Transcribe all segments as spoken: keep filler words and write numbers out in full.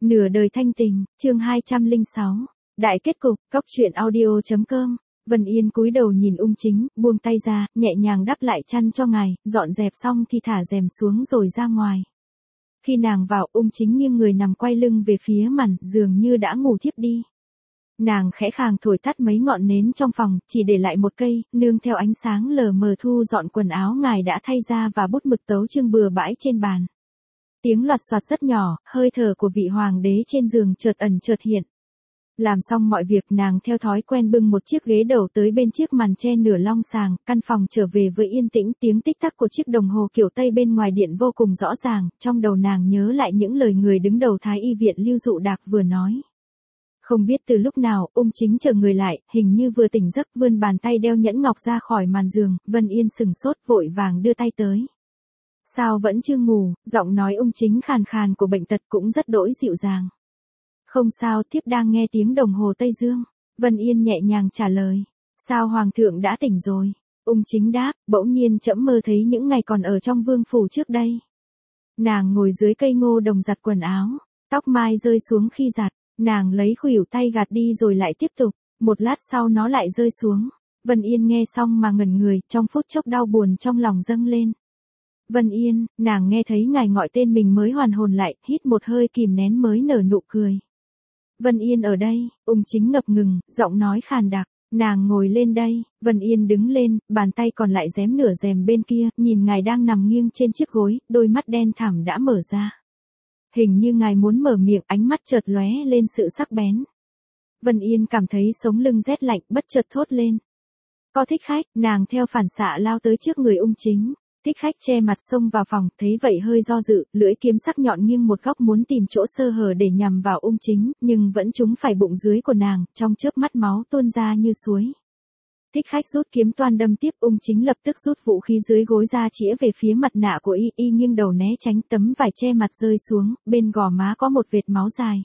Nửa đời thanh tình, chương hai trăm lẻ sáu. Đại kết cục, cóc truyện audio chấm com. Vân Yên cúi đầu nhìn Ung Chính, buông tay ra, nhẹ nhàng đắp lại chăn cho ngài, dọn dẹp xong thì thả rèm xuống rồi ra ngoài. Khi nàng vào, Ung Chính nghiêng người nằm quay lưng về phía màn, dường như đã ngủ thiếp đi. Nàng khẽ khàng thổi tắt mấy ngọn nến trong phòng, chỉ để lại một cây, nương theo ánh sáng lờ mờ thu dọn quần áo ngài đã thay ra và bút mực tấu chương bừa bãi trên bàn. Tiếng loạt soạt rất nhỏ, hơi thở của vị hoàng đế trên giường chợt ẩn chợt hiện. Làm xong mọi việc, nàng theo thói quen bưng một chiếc ghế đầu tới bên chiếc màn che nửa long sàng, căn phòng trở về với yên tĩnh, tiếng tích tắc của chiếc đồng hồ kiểu Tây bên ngoài điện vô cùng rõ ràng, trong đầu nàng nhớ lại những lời người đứng đầu Thái Y viện Lưu Dụ Đạc vừa nói. Không biết từ lúc nào, Ung Chính chờ người lại, hình như vừa tỉnh giấc, vươn bàn tay đeo nhẫn ngọc ra khỏi màn giường. Vân Yên sừng sốt, vội vàng đưa tay tới. Sao vẫn chưa ngủ? Giọng nói Ung Chính khàn khàn của bệnh tật cũng rất đỗi dịu dàng. Không sao, thiếp đang nghe tiếng đồng hồ Tây Dương. Vân Yên nhẹ nhàng trả lời. Sao hoàng thượng đã tỉnh rồi? Ung Chính đáp, bỗng nhiên trẫm mơ thấy những ngày còn ở trong vương phủ trước đây. Nàng ngồi dưới cây ngô đồng giặt quần áo, tóc mai rơi xuống khi giặt, nàng lấy khuỷu tay gạt đi rồi lại tiếp tục, một lát sau nó lại rơi xuống. Vân Yên nghe xong mà ngẩn người, trong phút chốc đau buồn trong lòng dâng lên. Vân Yên, nàng nghe thấy ngài gọi tên mình mới hoàn hồn lại, hít một hơi kìm nén mới nở nụ cười. Vân Yên ở đây, Ung Chính ngập ngừng, giọng nói khàn đặc, nàng ngồi lên đây. Vân Yên đứng lên, bàn tay còn lại rém nửa rèm bên kia, nhìn ngài đang nằm nghiêng trên chiếc gối, đôi mắt đen thẳm đã mở ra. Hình như ngài muốn mở miệng, ánh mắt chợt lóe lên sự sắc bén. Vân Yên cảm thấy sống lưng rét lạnh, bất chợt thốt lên. Có thích khách, nàng theo phản xạ lao tới trước người Ung Chính. Thích khách che mặt xông vào phòng, thấy vậy hơi do dự, lưỡi kiếm sắc nhọn nghiêng một góc muốn tìm chỗ sơ hở để nhằm vào Ung Chính, nhưng vẫn trúng phải bụng dưới của nàng, trong chớp mắt máu tuôn ra như suối. Thích khách rút kiếm toan đâm tiếp, Ung Chính lập tức rút vũ khí dưới gối ra chĩa về phía mặt nạ của y, y nghiêng đầu né tránh, tấm vải che mặt rơi xuống, bên gò má có một vệt máu dài.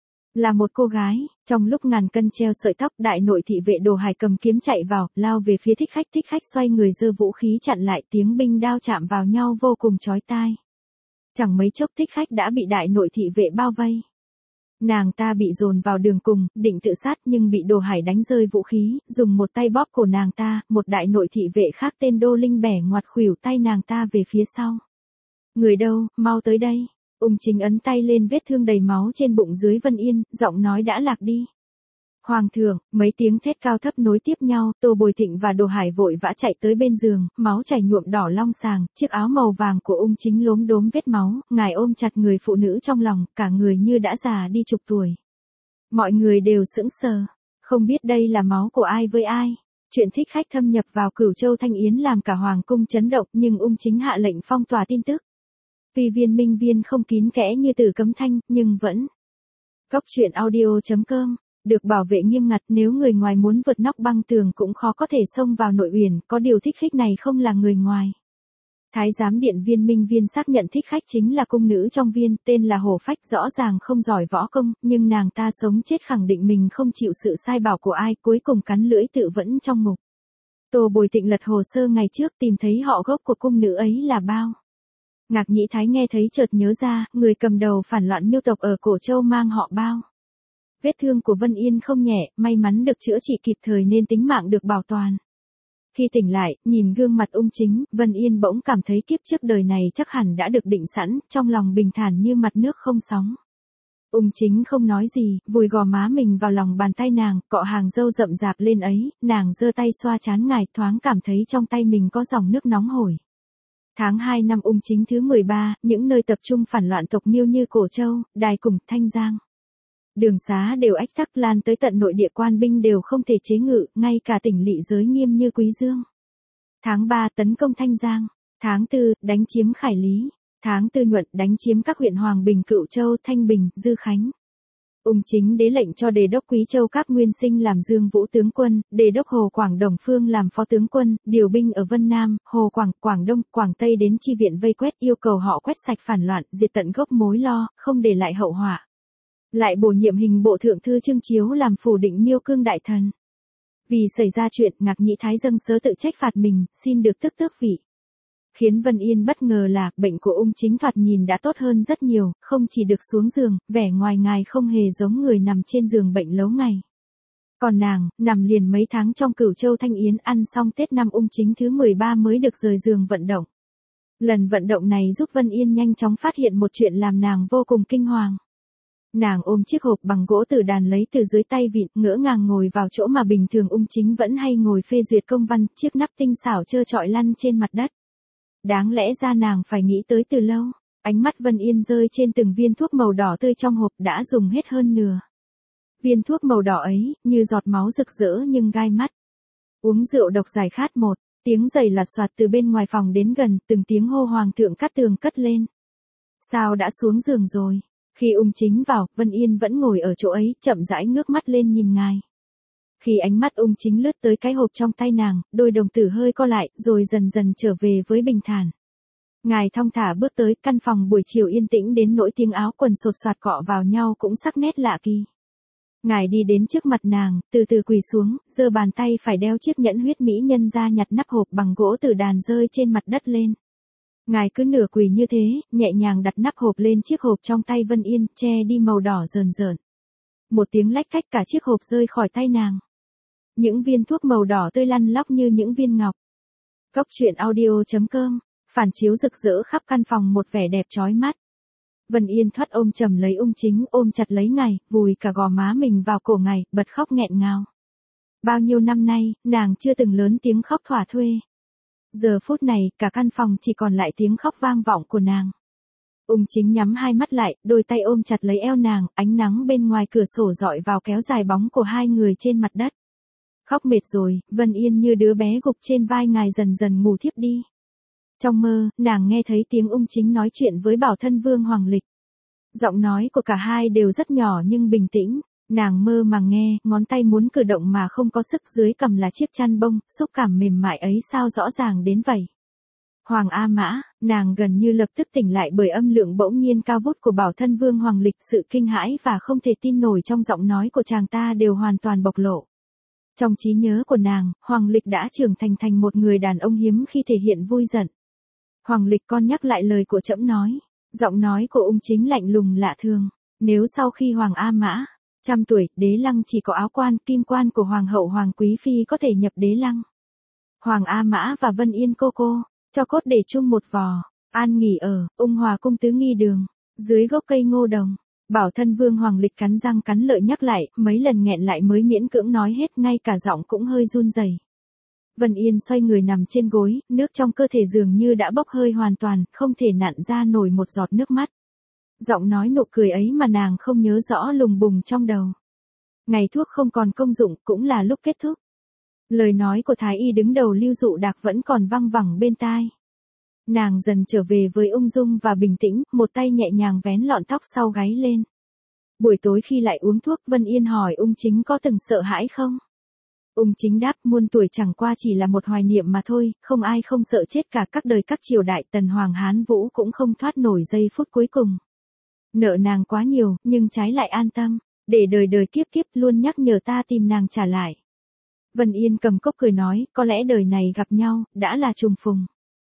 Là một cô gái, trong lúc ngàn cân treo sợi tóc, đại nội thị vệ Đồ Hải cầm kiếm chạy vào, lao về phía thích khách, thích khách xoay người giơ vũ khí chặn lại, tiếng binh đao chạm vào nhau vô cùng chói tai. Chẳng mấy chốc thích khách đã bị đại nội thị vệ bao vây. Nàng ta bị dồn vào đường cùng, định tự sát nhưng bị Đồ Hải đánh rơi vũ khí, dùng một tay bóp cổ nàng ta, một đại nội thị vệ khác tên Đô Linh bẻ ngoặt khuỷu tay nàng ta về phía sau. Người đâu, mau tới đây. Ung Chính ấn tay lên vết thương đầy máu trên bụng dưới Vân Yên, giọng nói đã lạc đi. Hoàng thượng, mấy tiếng thét cao thấp nối tiếp nhau, Tô Bồi Thịnh và Đồ Hải vội vã chạy tới bên giường, máu chảy nhuộm đỏ long sàng, chiếc áo màu vàng của Ung Chính lốm đốm vết máu, ngài ôm chặt người phụ nữ trong lòng, cả người như đã già đi chục tuổi. Mọi người đều sững sờ, không biết đây là máu của ai với ai. Chuyện thích khách thâm nhập vào Cửu Châu Thanh Yến làm cả hoàng cung chấn động, nhưng Ung Chính hạ lệnh phong tỏa tin tức. Tuy viên minh viên không kín kẽ như Tử Cấm Thanh, nhưng vẫn. Cóc truyện audio chấm com, được bảo vệ nghiêm ngặt, nếu người ngoài muốn vượt nóc băng tường cũng khó có thể xông vào nội uyển, có điều thích khách này không là người ngoài. Thái giám điện viên minh viên xác nhận thích khách chính là cung nữ trong viên, tên là Hồ Phách, rõ ràng không giỏi võ công, nhưng nàng ta sống chết khẳng định mình không chịu sự sai bảo của ai, cuối cùng cắn lưỡi tự vẫn trong ngục. Tô Bồi Thịnh lật hồ sơ ngày trước tìm thấy họ gốc của cung nữ ấy là bao. Ngạc Nhĩ Thái nghe thấy chợt nhớ ra, người cầm đầu phản loạn Miêu tộc ở Cổ Châu mang họ Bao. Vết thương của Vân Yên không nhẹ, may mắn được chữa trị kịp thời nên tính mạng được bảo toàn. Khi tỉnh lại, nhìn gương mặt Ung Chính, Vân Yên bỗng cảm thấy kiếp trước đời này chắc hẳn đã được định sẵn, trong lòng bình thản như mặt nước không sóng. Ung Chính không nói gì, vùi gò má mình vào lòng bàn tay nàng, cọ hàng râu rậm rạp lên ấy, nàng giơ tay xoa trán ngài, thoáng cảm thấy trong tay mình có dòng nước nóng hổi. Tháng hai năm Ung Chính thứ mười ba, những nơi tập trung phản loạn tộc Miêu như Cổ Châu, Đài Cùng, Thanh Giang. Đường xá đều ách tắc, lan tới tận nội địa, quan binh đều không thể chế ngự, ngay cả tỉnh lỵ giới nghiêm như Quý Dương. Tháng ba tấn công Thanh Giang. Tháng tư đánh chiếm Khải Lý. Tháng tư nhuận đánh chiếm các huyện Hoàng Bình, Cựu Châu, Thanh Bình, Dư Khánh. Ung Chính đế lệnh cho đề đốc Quý Châu Các Nguyên Sinh làm Dương Vũ tướng quân, đề đốc Hồ Quảng Đồng Phương làm phó tướng quân, điều binh ở Vân Nam, Hồ Quảng, Quảng Đông, Quảng Tây đến chi viện vây quét, yêu cầu họ quét sạch phản loạn, diệt tận gốc mối lo, không để lại hậu họa. Lại bổ nhiệm hình bộ thượng thư Trương Chiếu làm phủ định Miêu Cương đại thần. Vì xảy ra chuyện, Ngạc Nhĩ Thái dâng sớ tự trách phạt mình, xin được tước tước vị. Khiến Vân Yên bất ngờ là, bệnh của ung chính thoạt nhìn đã tốt hơn rất nhiều, không chỉ được xuống giường, vẻ ngoài ngài không hề giống người nằm trên giường bệnh lâu ngày. Còn nàng, nằm liền mấy tháng trong Cửu Châu Thanh Yến, ăn xong Tết năm ung chính thứ mười ba mới được rời giường vận động. Lần vận động này giúp Vân Yên nhanh chóng phát hiện một chuyện làm nàng vô cùng kinh hoàng. Nàng ôm chiếc hộp bằng gỗ tử đàn lấy từ dưới tay vịn, ngỡ ngàng ngồi vào chỗ mà bình thường ung chính vẫn hay ngồi phê duyệt công văn, chiếc nắp tinh xảo trơ trọi lăn trên mặt đất. Đáng lẽ ra nàng phải nghĩ tới từ lâu. Ánh mắt Vân Yên rơi trên từng viên thuốc màu đỏ tươi trong hộp đã dùng hết hơn nửa. Viên thuốc màu đỏ ấy, như giọt máu rực rỡ nhưng gai mắt. Uống rượu độc giải khát một, tiếng giày lạt soạt từ bên ngoài phòng đến gần, từng tiếng hô Hoàng thượng Cát Tường cất lên. Sao đã xuống giường rồi? Khi ung chính vào, Vân Yên vẫn ngồi ở chỗ ấy, chậm rãi ngước mắt lên nhìn ngài. Khi ánh mắt ung chính lướt tới cái hộp trong tay nàng, đôi đồng tử hơi co lại, rồi dần dần trở về với bình thản. Ngài thong thả bước tới, căn phòng buổi chiều yên tĩnh đến nỗi tiếng áo quần sột soạt cọ vào nhau cũng sắc nét lạ kỳ. Ngài đi đến trước mặt nàng, từ từ quỳ xuống, giơ bàn tay phải đeo chiếc nhẫn huyết mỹ nhân ra nhặt nắp hộp bằng gỗ tử đàn rơi trên mặt đất lên. Ngài cứ nửa quỳ như thế, nhẹ nhàng đặt nắp hộp lên chiếc hộp trong tay Vân Yên, che đi màu đỏ rờn rợn. Một tiếng lách cách cả chiếc hộp rơi khỏi tay nàng. Những viên thuốc màu đỏ tươi lăn lóc như những viên ngọc. Cốc truyện audio chấm com, phản chiếu rực rỡ khắp căn phòng một vẻ đẹp chói mắt. Vân Yên thoát ôm chầm lấy ung chính, ôm chặt lấy ngài, vùi cả gò má mình vào cổ ngài, bật khóc nghẹn ngào. Bao nhiêu năm nay, nàng chưa từng lớn tiếng khóc thỏa thuê. Giờ phút này, cả căn phòng chỉ còn lại tiếng khóc vang vọng của nàng. Ung chính nhắm hai mắt lại, đôi tay ôm chặt lấy eo nàng, ánh nắng bên ngoài cửa sổ rọi vào kéo dài bóng của hai người trên mặt đất. Khóc mệt rồi, Vân Yên như đứa bé gục trên vai ngài dần dần ngủ thiếp đi. Trong mơ, nàng nghe thấy tiếng ung chính nói chuyện với bảo thân vương Hoàng Lịch. Giọng nói của cả hai đều rất nhỏ nhưng bình tĩnh. Nàng mơ màng nghe, ngón tay muốn cử động mà không có sức, dưới cầm là chiếc chăn bông, xúc cảm mềm mại ấy sao rõ ràng đến vậy. Hoàng A Mã, nàng gần như lập tức tỉnh lại bởi âm lượng bỗng nhiên cao vút của bảo thân vương Hoàng Lịch, sự kinh hãi và không thể tin nổi trong giọng nói của chàng ta đều hoàn toàn bộc lộ. Trong trí nhớ của nàng, Hoàng Lịch đã trưởng thành thành một người đàn ông hiếm khi thể hiện vui giận. Hoàng Lịch con nhắc lại lời của trẫm nói. Giọng nói của ung chính lạnh lùng lạ thường. Nếu sau khi Hoàng A Mã trăm tuổi, đế lăng chỉ có áo quan, kim quan của Hoàng hậu Hoàng Quý Phi có thể nhập đế lăng. Hoàng A Mã và Vân Yên cô cô, cho cốt để chung một vò, an nghỉ ở, ung hòa cung tứ nghi đường, dưới gốc cây ngô đồng. Bảo thân vương Hoàng Lịch cắn răng cắn lợi nhắc lại, mấy lần nghẹn lại mới miễn cưỡng nói hết, ngay cả giọng cũng hơi run rẩy. Vân Yên xoay người nằm trên gối, nước trong cơ thể dường như đã bốc hơi hoàn toàn, không thể nặn ra nổi một giọt nước mắt. Giọng nói nụ cười ấy mà nàng không nhớ rõ lùng bùng trong đầu. Ngày thuốc không còn công dụng, cũng là lúc kết thúc. Lời nói của Thái y đứng đầu Lưu Dụ Đạc vẫn còn văng vẳng bên tai. Nàng dần trở về với ung dung và bình tĩnh, một tay nhẹ nhàng vén lọn tóc sau gáy lên. Buổi tối khi lại uống thuốc, Vân Yên hỏi ung chính có từng sợ hãi không? Ung chính đáp, muôn tuổi chẳng qua chỉ là một hoài niệm mà thôi, không ai không sợ chết cả, các đời các triều đại Tần Hoàng Hán Vũ cũng không thoát nổi giây phút cuối cùng. Nợ nàng quá nhiều, nhưng trái lại an tâm, để đời đời kiếp kiếp luôn nhắc nhở ta tìm nàng trả lại. Vân Yên cầm cốc cười nói, có lẽ đời này gặp nhau, đã là trùng phùng.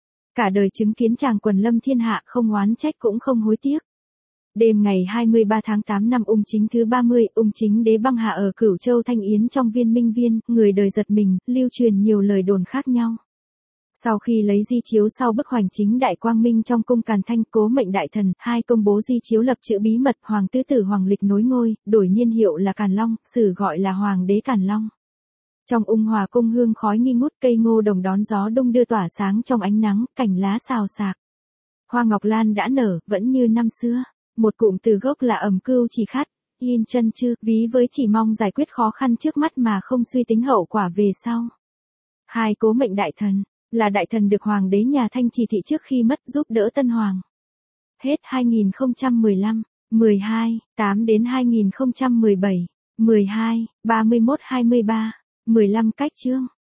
Cả đời chứng kiến chàng quần lâm thiên hạ, không oán trách cũng không hối tiếc. Đêm ngày hai mươi ba tháng tám năm ung chính thứ ba mươi, ung chính đế băng hà ở Cửu Châu Thanh Yến trong viên minh viên, người đời giật mình, lưu truyền nhiều lời đồn khác nhau. Sau khi lấy di chiếu sau bức hoành chính đại quang minh trong cung Càn Thanh, cố mệnh đại thần, hai công bố di chiếu lập chữ bí mật, hoàng tứ tử Hoàng Lịch nối ngôi, đổi niên hiệu là Càn Long, sử gọi là Hoàng đế Càn Long. Trong ung hòa cung hương khói nghi ngút, cây ngô đồng đón gió đông đưa tỏa sáng trong ánh nắng, cành lá xào xạc. Hoa ngọc lan đã nở, vẫn như năm xưa. Một cụm từ gốc là ẩm cưu chỉ khát, yên chân chư, ví với chỉ mong giải quyết khó khăn trước mắt mà không suy tính hậu quả về sau. Hai cố mệnh đại thần, là đại thần được hoàng đế nhà Thanh chỉ thị trước khi mất giúp đỡ Tân Hoàng. Hết hai nghìn không trăm mười lăm, mười hai, tám đến hai nghìn không trăm mười bảy, mười hai, ba mươi mốt hai mươi ba, mười lăm cách chương.